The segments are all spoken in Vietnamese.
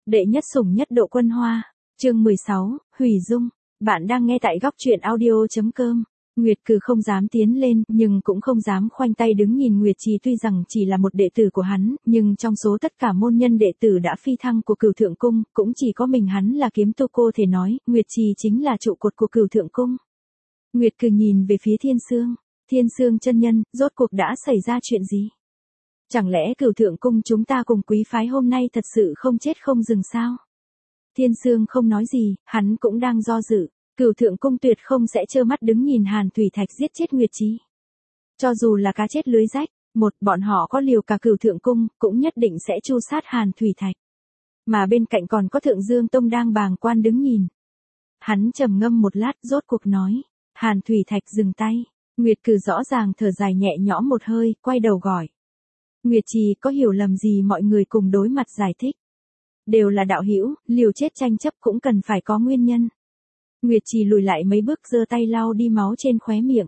Đệ nhất sủng nhất độ quân hoa. Chương 16, hủy dung. Bạn đang nghe tại góc truyện audio.com. Nguyệt Cừ không dám tiến lên, nhưng cũng không dám khoanh tay đứng nhìn Nguyệt Trì, tuy rằng chỉ là một đệ tử của hắn, nhưng trong số tất cả môn nhân đệ tử đã phi thăng của Cửu Thượng Cung, cũng chỉ có mình hắn là kiếm tu. Cô thể nói, Nguyệt Trì chính là trụ cột của Cửu Thượng Cung. Nguyệt Cừ nhìn về phía Thiên Sương. Thiên Sương chân nhân, rốt cuộc đã xảy ra chuyện gì? Chẳng lẽ Cửu Thượng Cung chúng ta cùng quý phái hôm nay thật sự không chết không dừng sao? Thiên Sương không nói gì, hắn cũng đang do dự. Cửu Thượng Cung tuyệt không sẽ trơ mắt đứng nhìn Hàn Thủy Thạch giết chết Nguyệt Trì. Cho dù là cá chết lưới rách, bọn họ có liều cả Cửu Thượng Cung, cũng nhất định sẽ tru sát Hàn Thủy Thạch. Mà bên cạnh còn có Thượng Dương Tông đang bàng quan đứng nhìn. Hắn trầm ngâm một lát, rốt cuộc nói, Hàn Thủy Thạch dừng tay. Nguyệt Cừ rõ ràng thở dài nhẹ nhõm một hơi, quay đầu gọi. Nguyệt Trì, có hiểu lầm gì? Mọi người cùng đối mặt giải thích. Đều là đạo hữu, liều chết tranh chấp cũng cần phải có nguyên nhân. Nguyệt Trì lùi lại mấy bước, giơ tay lau đi máu trên khóe miệng.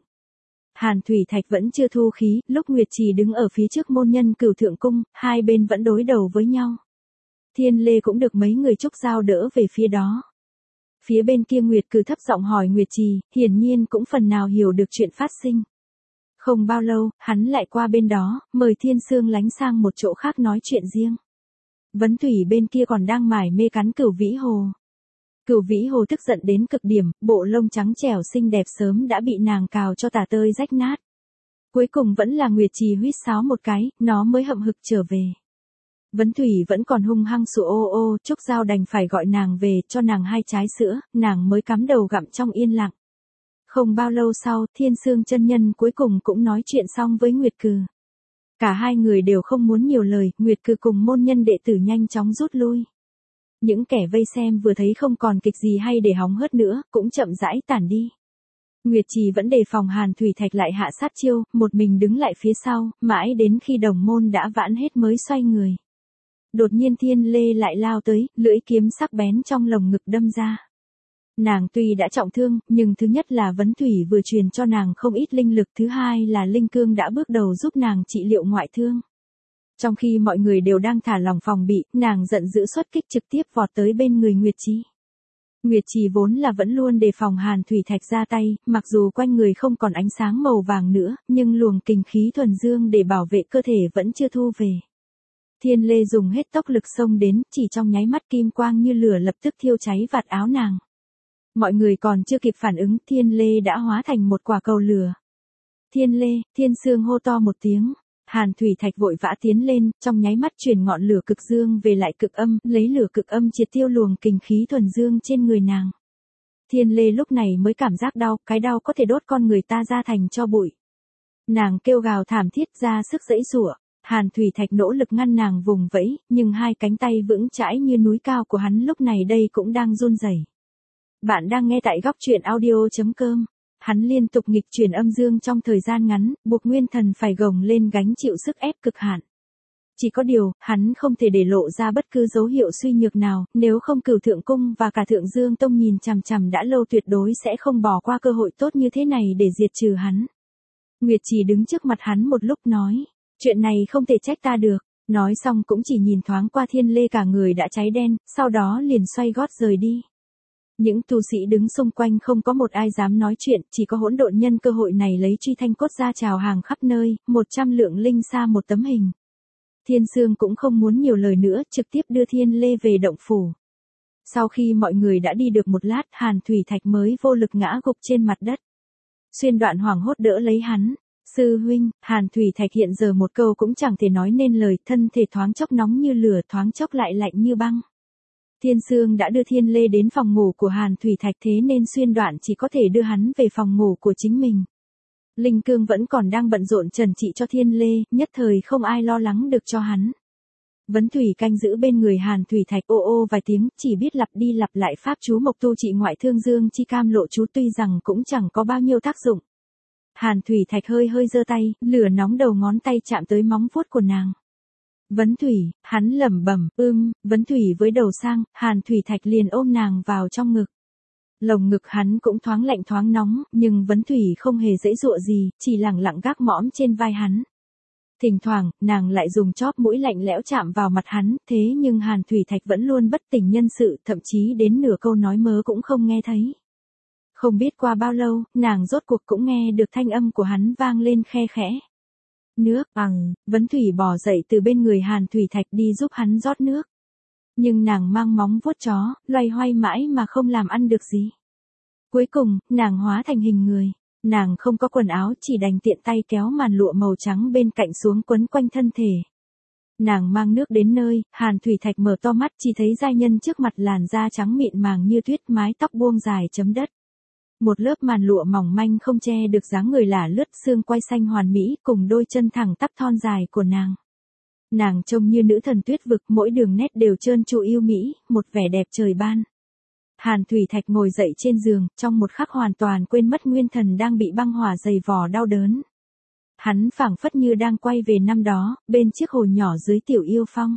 Hàn Thủy Thạch vẫn chưa thu khí, lúc Nguyệt Trì đứng ở phía trước môn nhân Cửu Thượng Cung, hai bên vẫn đối đầu với nhau. Thiên Lê cũng được mấy người trúc giao đỡ về phía đó. Phía bên kia Nguyệt Cừ thấp giọng hỏi Nguyệt Trì, hiển nhiên cũng phần nào hiểu được chuyện phát sinh. Không bao lâu, hắn lại qua bên đó, mời Thiên Sương lánh sang một chỗ khác nói chuyện riêng. Vấn Thủy bên kia còn đang mải mê cắn Cửu Vĩ Hồ. Cửu Vĩ Hồ tức giận đến cực điểm, bộ lông trắng trẻo xinh đẹp sớm đã bị nàng cào cho tả tơi rách nát. Cuối cùng vẫn là Nguyệt Trì huýt sáo một cái, nó mới hậm hực trở về. Vấn Thủy vẫn còn hung hăng sủa ô ô, Trúc Giao đành phải gọi nàng về, cho nàng 2 trái sữa, nàng mới cắm đầu gặm trong yên lặng. Không bao lâu sau, Thiên Sương chân nhân cuối cùng cũng nói chuyện xong với Nguyệt Cừ. Cả hai người đều không muốn nhiều lời, Nguyệt Cừ cùng môn nhân đệ tử nhanh chóng rút lui. Những kẻ vây xem vừa thấy không còn kịch gì hay để hóng hớt nữa, cũng chậm rãi tản đi. Nguyệt Trì vẫn đề phòng Hàn Thủy Thạch lại hạ sát chiêu, một mình đứng lại phía sau, mãi đến khi đồng môn đã vãn hết mới xoay người. Đột nhiên Thiên Lê lại lao tới, lưỡi kiếm sắc bén trong lồng ngực đâm ra. Nàng tuy đã trọng thương, nhưng thứ nhất là Vấn Thủy vừa truyền cho nàng không ít linh lực, thứ hai là Linh Cương đã bước đầu giúp nàng trị liệu ngoại thương. Trong khi mọi người đều đang thả lỏng phòng bị, nàng giận dữ xuất kích trực tiếp vọt tới bên người Nguyệt Trì. Nguyệt Trì vốn là vẫn luôn đề phòng Hàn Thủy Thạch ra tay, mặc dù quanh người không còn ánh sáng màu vàng nữa, nhưng luồng kình khí thuần dương để bảo vệ cơ thể vẫn chưa thu về. Thiên Lê dùng hết tốc lực xông đến, chỉ trong nháy mắt kim quang như lửa lập tức thiêu cháy vạt áo nàng. Mọi người còn chưa kịp phản ứng, Thiên Lê đã hóa thành một quả cầu lửa. Thiên Lê, Thiên Sương hô to một tiếng. Hàn Thủy Thạch vội vã tiến lên, trong nháy mắt chuyển ngọn lửa cực dương về lại cực âm, lấy lửa cực âm triệt tiêu luồng kình khí thuần dương trên người nàng. Thiên Lê lúc này mới cảm giác đau, cái đau có thể đốt con người ta ra thành tro bụi. Nàng kêu gào thảm thiết ra sức giãy giụa. Hàn Thủy Thạch nỗ lực ngăn nàng vùng vẫy, nhưng 2 cánh tay vững chãi như núi cao của hắn lúc này đây cũng đang run rẩy. Bạn đang nghe tại góc truyện audio.com. Hắn liên tục nghịch chuyển âm dương trong thời gian ngắn, buộc nguyên thần phải gồng lên gánh chịu sức ép cực hạn. Chỉ có điều, hắn không thể để lộ ra bất cứ dấu hiệu suy nhược nào, nếu không Cửu Thượng Cung và cả Thượng Dương Tông nhìn chằm chằm đã lâu tuyệt đối sẽ không bỏ qua cơ hội tốt như thế này để diệt trừ hắn. Nguyệt Trì đứng trước mặt hắn một lúc nói, chuyện này không thể trách ta được, nói xong cũng chỉ nhìn thoáng qua Thiên Lê cả người đã cháy đen, sau đó liền xoay gót rời đi. Những tu sĩ đứng xung quanh không có một ai dám nói chuyện, chỉ có hỗn độn nhân cơ hội này lấy truy thanh cốt ra chào hàng khắp nơi, 100 lượng linh sa một tấm hình. Thiên Sương cũng không muốn nhiều lời nữa, trực tiếp đưa Thiên Lê về động phủ. Sau khi mọi người đã đi được một lát, Hàn Thủy Thạch mới vô lực ngã gục trên mặt đất. Xuyên Đoạn hoảng hốt đỡ lấy hắn. Sư huynh, Hàn Thủy Thạch hiện giờ một câu cũng chẳng thể nói nên lời, thân thể thoáng chốc nóng như lửa, thoáng chốc lại lạnh như băng. Thiên Sương đã đưa Thiên Lê đến phòng ngủ của Hàn Thủy Thạch, thế nên Xuyên Đoạn chỉ có thể đưa hắn về phòng ngủ của chính mình. Linh Cương vẫn còn đang bận rộn trần trị cho Thiên Lê, nhất thời không ai lo lắng được cho hắn. Vấn Thủy canh giữ bên người Hàn Thủy Thạch ô ô vài tiếng, chỉ biết lặp đi lặp lại pháp chú Mộc Tu trị ngoại thương dương chi cam lộ chú, tuy rằng cũng chẳng có bao nhiêu tác dụng. Hàn Thủy Thạch hơi giơ tay, lửa nóng đầu ngón tay chạm tới móng vuốt của nàng. Vấn Thủy, hắn lẩm bẩm, Vấn Thủy với đầu sang, Hàn Thủy Thạch liền ôm nàng vào trong ngực. Lồng ngực hắn cũng thoáng lạnh thoáng nóng, nhưng Vấn Thủy không hề giãy giụa gì, chỉ lẳng lặng gác mõm trên vai hắn. Thỉnh thoảng, nàng lại dùng chóp mũi lạnh lẽo chạm vào mặt hắn, thế nhưng Hàn Thủy Thạch vẫn luôn bất tỉnh nhân sự, thậm chí đến nửa câu nói mớ cũng không nghe thấy. Không biết qua bao lâu, nàng rốt cuộc cũng nghe được thanh âm của hắn vang lên khe khẽ. Nước, Vấn Thủy bò dậy từ bên người Hàn Thủy Thạch đi giúp hắn rót nước. Nhưng nàng mang móng vuốt chó, loay hoay mãi mà không làm ăn được gì. Cuối cùng, nàng hóa thành hình người. Nàng không có quần áo, chỉ đành tiện tay kéo màn lụa màu trắng bên cạnh xuống quấn quanh thân thể. Nàng mang nước đến nơi, Hàn Thủy Thạch mở to mắt chỉ thấy giai nhân trước mặt làn da trắng mịn màng như tuyết, mái tóc buông dài chấm đất. Một lớp màn lụa mỏng manh không che được dáng người lả lướt, xương quai xanh hoàn mỹ cùng đôi chân thẳng tắp thon dài của nàng. Nàng trông như nữ thần tuyết vực, mỗi đường nét đều trơn tru yêu mỹ, một vẻ đẹp trời ban. Hàn Thủy Thạch ngồi dậy trên giường, trong một khắc hoàn toàn quên mất nguyên thần đang bị băng hỏa dày vò đau đớn. Hắn phảng phất như đang quay về năm đó, bên chiếc hồ nhỏ dưới Tiểu Yêu Phong.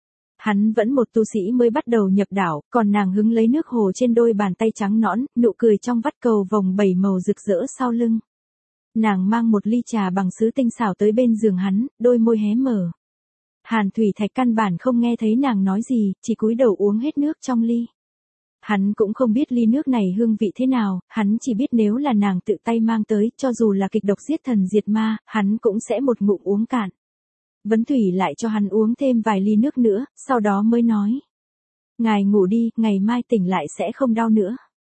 Hắn vẫn một tu sĩ mới bắt đầu nhập đạo, còn nàng hứng lấy nước hồ trên đôi bàn tay trắng nõn, nụ cười trong vắt cầu vồng 7 màu rực rỡ sau lưng. Nàng mang một ly trà bằng sứ tinh xảo tới bên giường hắn, đôi môi hé mở. Hàn Thủy Thạch căn bản không nghe thấy nàng nói gì, chỉ cúi đầu uống hết nước trong ly. Hắn cũng không biết ly nước này hương vị thế nào, hắn chỉ biết nếu là nàng tự tay mang tới, cho dù là kịch độc giết thần diệt ma, hắn cũng sẽ một ngụm uống cạn. Vấn Thủy lại cho hắn uống thêm vài ly nước nữa, sau đó mới nói. Ngài ngủ đi, ngày mai tỉnh lại sẽ không đau nữa.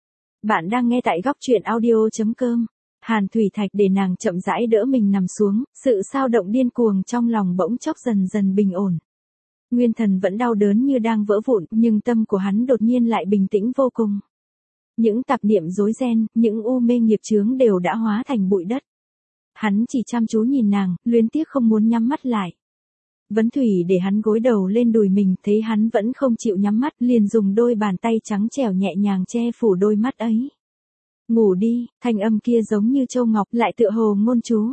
Bạn đang nghe tại góc truyện audio.com. Hàn Thủy Thạch để nàng chậm rãi đỡ mình nằm xuống, sự xao động điên cuồng trong lòng bỗng chốc dần dần bình ổn. Nguyên thần vẫn đau đớn như đang vỡ vụn, nhưng tâm của hắn đột nhiên lại bình tĩnh vô cùng. Những tạp niệm rối ren, những u mê nghiệp chướng đều đã hóa thành bụi đất. Hắn chỉ chăm chú nhìn nàng, luyến tiếc không muốn nhắm mắt lại. Vấn Thủy để hắn gối đầu lên đùi mình, thấy hắn vẫn không chịu nhắm mắt, liền dùng đôi bàn tay trắng trẻo nhẹ nhàng che phủ đôi mắt ấy. Ngủ đi, thanh âm kia giống như châu ngọc, lại tựa hồ ngôn chú.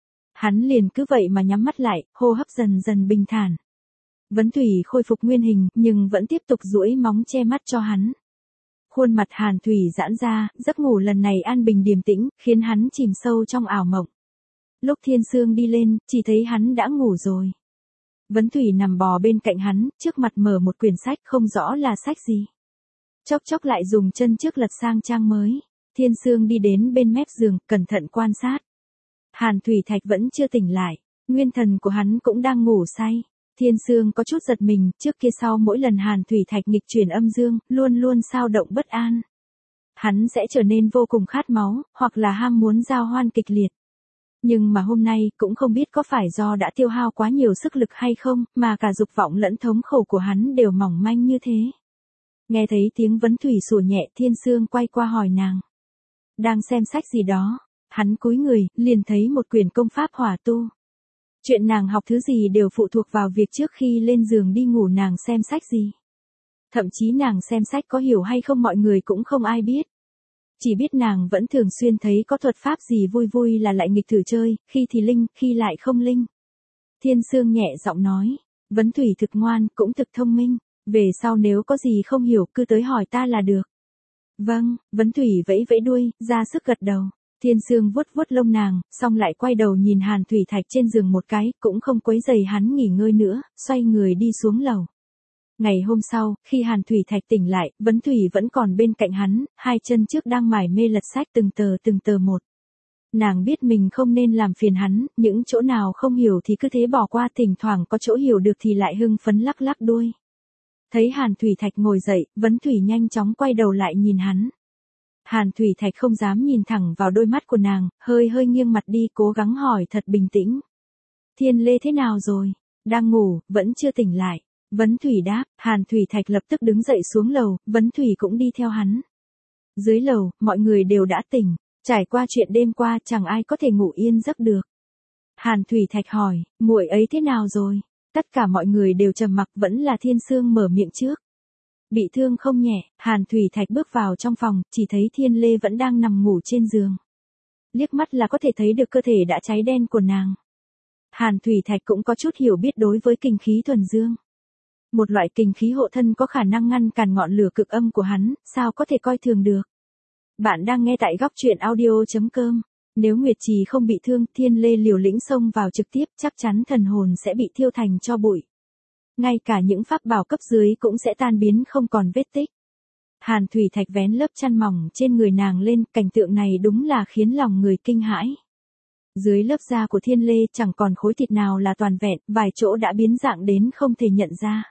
Hắn liền cứ vậy mà nhắm mắt lại, hô hấp dần dần bình thản. Vấn Thủy khôi phục nguyên hình, nhưng vẫn tiếp tục duỗi móng che mắt cho hắn. Khuôn mặt Hàn Thủy giãn ra, giấc ngủ lần này an bình điềm tĩnh, khiến hắn chìm sâu trong ảo mộng. Lúc Thiên Sương đi lên, chỉ thấy hắn đã ngủ rồi. Vấn Thủy nằm bò bên cạnh hắn, trước mặt mở một quyển sách không rõ là sách gì. Chốc chốc lại dùng chân trước lật sang trang mới. Thiên Sương đi đến bên mép giường, cẩn thận quan sát. Hàn Thủy Thạch vẫn chưa tỉnh lại, nguyên thần của hắn cũng đang ngủ say. Thiên Sương có chút giật mình, trước kia sau mỗi lần Hàn Thủy Thạch nghịch chuyển âm dương, luôn luôn xao động bất an. Hắn sẽ trở nên vô cùng khát máu, hoặc là ham muốn giao hoan kịch liệt. Nhưng mà hôm nay, cũng không biết có phải do đã tiêu hao quá nhiều sức lực hay không, mà cả dục vọng lẫn thống khổ của hắn đều mỏng manh như thế. Nghe thấy tiếng Vấn Thủy sủa nhẹ, Thiên Sương quay qua hỏi nàng. Đang xem sách gì đó? Hắn cúi người, liền thấy một quyển công pháp hỏa tu. Chuyện nàng học thứ gì đều phụ thuộc vào việc trước khi lên giường đi ngủ nàng xem sách gì. Thậm chí nàng xem sách có hiểu hay không mọi người cũng không ai biết. Chỉ biết nàng vẫn thường xuyên thấy có thuật pháp gì vui vui là lại nghịch thử chơi, khi thì linh, khi lại không linh. Thiên Sương nhẹ giọng nói, Vấn Thủy thực ngoan, cũng thực thông minh, về sau nếu có gì không hiểu cứ tới hỏi ta là được. Vâng, Vấn Thủy vẫy vẫy đuôi, ra sức gật đầu. Thiên Sương vuốt vuốt lông nàng, xong lại quay đầu nhìn Hàn Thủy Thạch trên giường một cái, cũng không quấy rầy hắn nghỉ ngơi nữa, xoay người đi xuống lầu. Ngày hôm sau, khi Hàn Thủy Thạch tỉnh lại, Vấn Thủy vẫn còn bên cạnh hắn, hai chân trước đang mải mê lật sách từng tờ một. Nàng biết mình không nên làm phiền hắn, những chỗ nào không hiểu thì cứ thế bỏ qua, thỉnh thoảng có chỗ hiểu được thì lại hưng phấn lắc lắc đuôi. Thấy Hàn Thủy Thạch ngồi dậy, Vấn Thủy nhanh chóng quay đầu lại nhìn hắn. Hàn Thủy Thạch không dám nhìn thẳng vào đôi mắt của nàng, hơi nghiêng mặt đi, cố gắng hỏi thật bình tĩnh. Thiên Lê thế nào rồi? Đang ngủ, vẫn chưa tỉnh lại. Vấn Thủy đáp, Hàn Thủy Thạch lập tức đứng dậy xuống lầu, Vấn Thủy cũng đi theo hắn. Dưới lầu, mọi người đều đã tỉnh, trải qua chuyện đêm qua chẳng ai có thể ngủ yên giấc được. Hàn Thủy Thạch hỏi, muội ấy thế nào rồi? Tất cả mọi người đều trầm mặc, vẫn là Thiên Sương mở miệng trước. Bị thương không nhẹ, Hàn Thủy Thạch bước vào trong phòng, chỉ thấy Thiên Lê vẫn đang nằm ngủ trên giường. Liếc mắt là có thể thấy được cơ thể đã cháy đen của nàng. Hàn Thủy Thạch cũng có chút hiểu biết đối với kình khí thuần dương. Một loại kình khí hộ thân có khả năng ngăn cản ngọn lửa cực âm của hắn, sao có thể coi thường được. Bạn đang nghe tại góc truyện audio.com. Nếu Nguyệt Trì không bị thương, Thiên Lê liều lĩnh xông vào trực tiếp, chắc chắn thần hồn sẽ bị thiêu thành tro bụi. Ngay cả những pháp bảo cấp dưới cũng sẽ tan biến không còn vết tích. Hàn Thủy Thạch vén lớp chăn mỏng trên người nàng lên, cảnh tượng này đúng là khiến lòng người kinh hãi. Dưới lớp da của Thiên Lê chẳng còn khối thịt nào là toàn vẹn, vài chỗ đã biến dạng đến không thể nhận ra.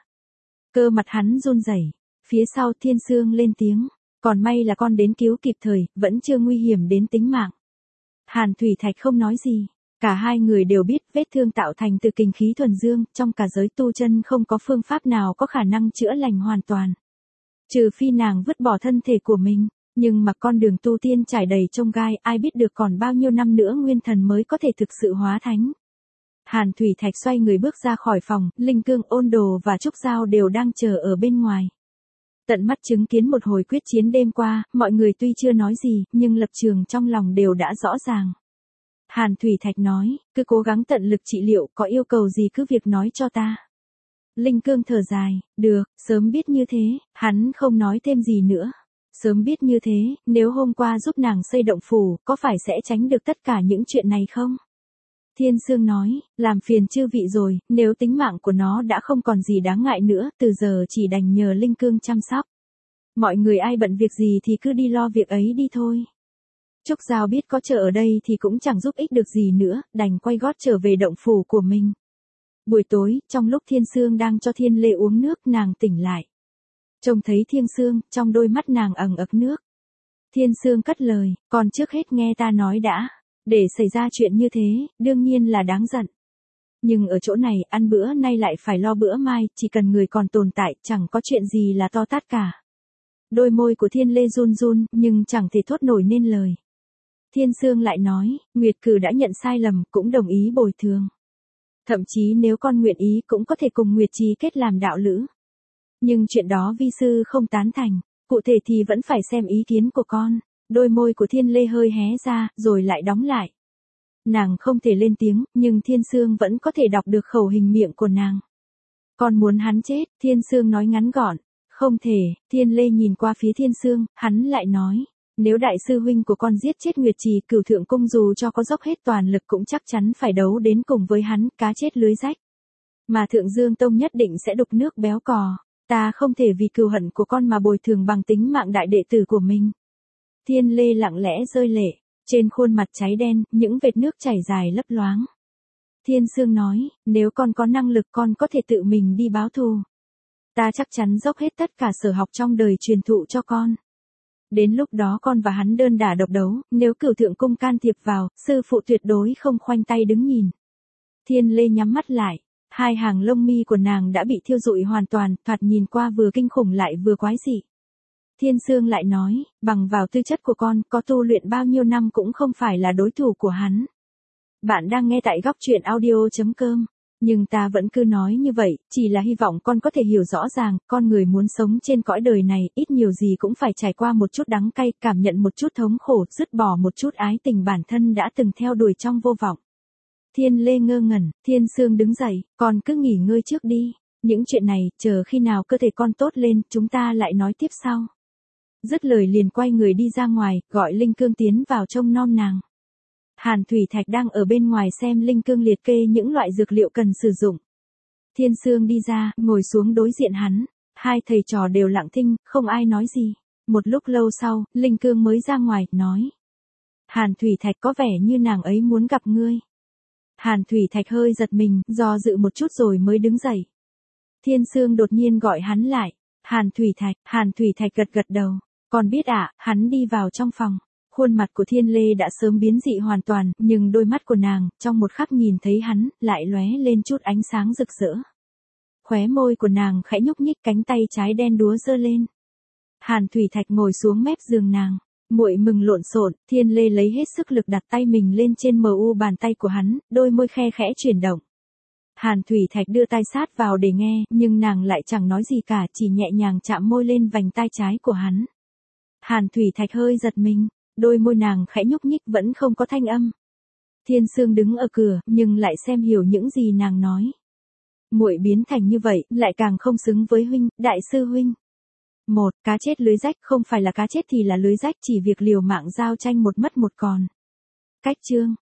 Cơ mặt hắn run rẩy. Phía sau Thiên Sương lên tiếng, còn may là con đến cứu kịp thời, vẫn chưa nguy hiểm đến tính mạng. Hàn Thủy Thạch không nói gì, cả hai người đều biết vết thương tạo thành từ kình khí thuần dương, trong cả giới tu chân không có phương pháp nào có khả năng chữa lành hoàn toàn. Trừ phi nàng vứt bỏ thân thể của mình, nhưng mà con đường tu tiên trải đầy chông gai, ai biết được còn bao nhiêu năm nữa nguyên thần mới có thể thực sự hóa thánh. Hàn Thủy Thạch xoay người bước ra khỏi phòng, Linh Cương, Ôn Đồ và Trúc Giao đều đang chờ ở bên ngoài. Tận mắt chứng kiến một hồi quyết chiến đêm qua, mọi người tuy chưa nói gì, nhưng lập trường trong lòng đều đã rõ ràng. Hàn Thủy Thạch nói, cứ cố gắng tận lực trị liệu, có yêu cầu gì cứ việc nói cho ta. Linh Cương thở dài, được, sớm biết như thế, hắn không nói thêm gì nữa. Sớm biết như thế, nếu hôm qua giúp nàng xây động phủ, có phải sẽ tránh được tất cả những chuyện này không? Thiên Sương nói, làm phiền chư vị rồi, nếu tính mạng của nó đã không còn gì đáng ngại nữa, từ giờ chỉ đành nhờ Linh Cương chăm sóc. Mọi người ai bận việc gì thì cứ đi lo việc ấy đi thôi. Trúc Giao biết có chờ ở đây thì cũng chẳng giúp ích được gì nữa, đành quay gót trở về động phủ của mình. Buổi tối, trong lúc Thiên Sương đang cho Thiên Lê uống nước, nàng tỉnh lại. Trông thấy Thiên Sương, trong đôi mắt nàng ẩn ực nước. Thiên Sương cất lời, còn trước hết nghe ta nói đã. Để xảy ra chuyện như thế, đương nhiên là đáng giận. Nhưng ở chỗ này, ăn bữa nay lại phải lo bữa mai, chỉ cần người còn tồn tại, chẳng có chuyện gì là to tát cả. Đôi môi của Thiên Lê run run, nhưng chẳng thể thốt nổi nên lời. Thiên Sương lại nói, Nguyệt Cử đã nhận sai lầm, cũng đồng ý bồi thường. Thậm chí nếu con nguyện ý cũng có thể cùng Nguyệt Trì kết làm đạo lữ. Nhưng chuyện đó vi sư không tán thành, cụ thể thì vẫn phải xem ý kiến của con. Đôi môi của Thiên Lê hơi hé ra, rồi lại đóng lại. Nàng không thể lên tiếng, nhưng Thiên Sương vẫn có thể đọc được khẩu hình miệng của nàng. Con muốn hắn chết, Thiên Sương nói ngắn gọn. Không thể, Thiên Lê nhìn qua phía Thiên Sương, hắn lại nói. Nếu đại sư huynh của con giết chết Nguyệt Trì, Cửu Thượng Cung dù cho có dốc hết toàn lực cũng chắc chắn phải đấu đến cùng với hắn, cá chết lưới rách. Mà Thượng Dương Tông nhất định sẽ đục nước béo cò. Ta không thể vì cừu hận của con mà bồi thường bằng tính mạng đại đệ tử của mình. Thiên Lê lặng lẽ rơi lệ, trên khuôn mặt cháy đen, những vệt nước chảy dài lấp loáng. Thiên Sương nói, nếu con có năng lực con có thể tự mình đi báo thù. Ta chắc chắn dốc hết tất cả sở học trong đời truyền thụ cho con. Đến lúc đó con và hắn đơn đả độc đấu, nếu Cửu Thượng Cung can thiệp vào, sư phụ tuyệt đối không khoanh tay đứng nhìn. Thiên Lê nhắm mắt lại, hai hàng lông mi của nàng đã bị thiêu rụi hoàn toàn, thoạt nhìn qua vừa kinh khủng lại vừa quái dị. Thiên Sương lại nói, bằng vào tư chất của con, có tu luyện bao nhiêu năm cũng không phải là đối thủ của hắn. Bạn đang nghe tại góc truyện audio.com. Nhưng ta vẫn cứ nói như vậy, chỉ là hy vọng con có thể hiểu rõ ràng, con người muốn sống trên cõi đời này, ít nhiều gì cũng phải trải qua một chút đắng cay, cảm nhận một chút thống khổ, dứt bỏ một chút ái tình bản thân đã từng theo đuổi trong vô vọng. Thiên Lê ngơ ngẩn, Thiên Sương đứng dậy, con cứ nghỉ ngơi trước đi. Những chuyện này, chờ khi nào cơ thể con tốt lên, chúng ta lại nói tiếp sau. Dứt lời liền quay người đi ra ngoài, gọi Linh Cương tiến vào trông nom nàng. Hàn Thủy Thạch đang ở bên ngoài xem Linh Cương liệt kê những loại dược liệu cần sử dụng. Thiên Sương đi ra, ngồi xuống đối diện hắn. Hai thầy trò đều lặng thinh, không ai nói gì. Một lúc lâu sau, Linh Cương mới ra ngoài, nói. Hàn Thủy Thạch có vẻ như nàng ấy muốn gặp ngươi. Hàn Thủy Thạch hơi giật mình, do dự một chút rồi mới đứng dậy. Thiên Sương đột nhiên gọi hắn lại. Hàn Thủy Thạch gật gật đầu. Còn biết ạ, hắn đi vào trong phòng. Khuôn mặt của Thiên Lê đã sớm biến dị hoàn toàn, nhưng đôi mắt của nàng, trong một khắc nhìn thấy hắn, lại lóe lên chút ánh sáng rực rỡ. Khóe môi của nàng khẽ nhúc nhích, cánh tay trái đen đúa giơ lên. Hàn Thủy Thạch ngồi xuống mép giường nàng. Muội mừng lộn xộn, Thiên Lê lấy hết sức lực đặt tay mình lên trên mu bàn tay của hắn, đôi môi khe khẽ chuyển động. Hàn Thủy Thạch đưa tai sát vào để nghe, nhưng nàng lại chẳng nói gì cả, chỉ nhẹ nhàng chạm môi lên vành tai trái của hắn. Hàn Thủy Thạch hơi giật mình, đôi môi nàng khẽ nhúc nhích vẫn không có thanh âm. Thiên Sương đứng ở cửa, nhưng lại xem hiểu những gì nàng nói. Muội biến thành như vậy, lại càng không xứng với huynh, đại sư huynh. Một, cá chết lưới rách, không phải là cá chết thì là lưới rách, chỉ việc liều mạng giao tranh một mất một còn. Cách chương